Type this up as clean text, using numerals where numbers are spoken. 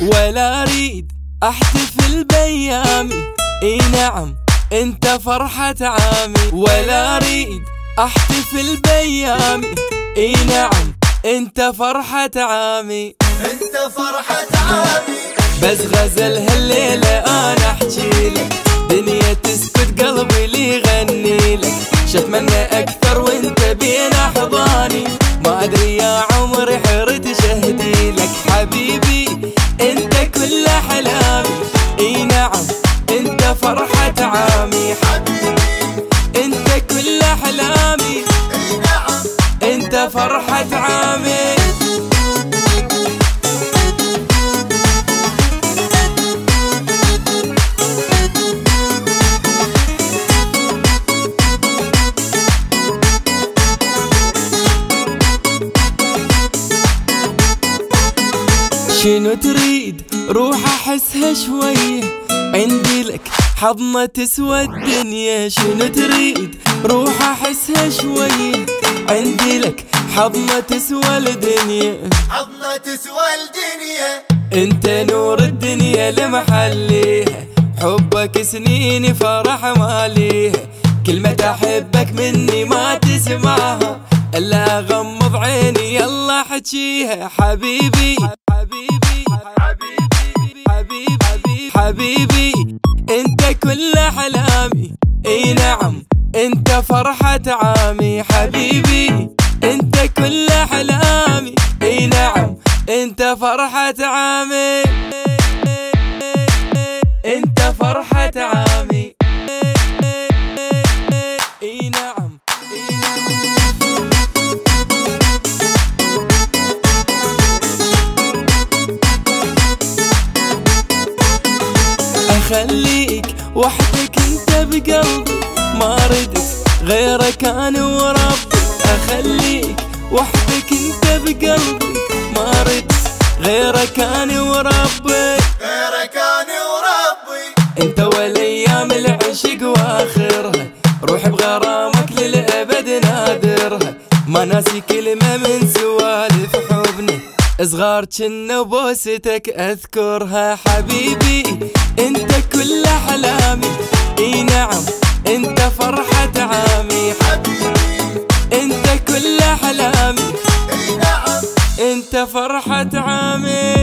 ولا اريد احتفل بايامي، اي نعم انت فرحة عامي. ولا اريد احتفل بايامي، اي نعم انت فرحة عامي. انت فرحة عامي. بس غزل هالليلة انا احجي لك، دنيا تسكت قلبي لي يغني لك. شتمنى اكثر وانت بين احضاني، ما ادري يا عمري حرت شهدي لك. حبيبي انت كل احلامي، اي نعم انت فرحة عامي. حبيبي انت كل احلامي، اي نعم انت فرحة عامي. شنو تريد روح احسها شوية، عندي لك حضنة تسوى الدنيا. شنو تريد روح احسها شوية، عندي لك حضنة تسوى الدنيا. حضنة تسوى الدنيا. انت نور الدنيا لمحليها، حبك سنيني فرح ماليها. كلمة احبك مني ما تسمعها، الا اغمض عيني يلا احجيها. حبيبي حبيبي حبيبي حبيبي حبيبي انت كل احلامي، اي نعم انت فرحة عامي. حبيبي انت كل احلامي، اي نعم انت فرحة عامي. انت فرحة عامي، اي نعم اي نعم. اخليك وحدك انت بقلبي، ما ردت غيرك انا وربي. اخليك وحدك انت بقلبي، ما ردت غيرك انا وربي. غيرك انا وربي. انت والايام العشق واخرها، روح بغرامك للابد نادرها. ما ناسي كلمة من سوالف حبنا، صغار جنا وبوستك اذكرها. حبيبي انت كل احلامي، اي نعم انت فرحة عامي. حبيبي انت كل احلامي، اي نعم انت فرحة عامي.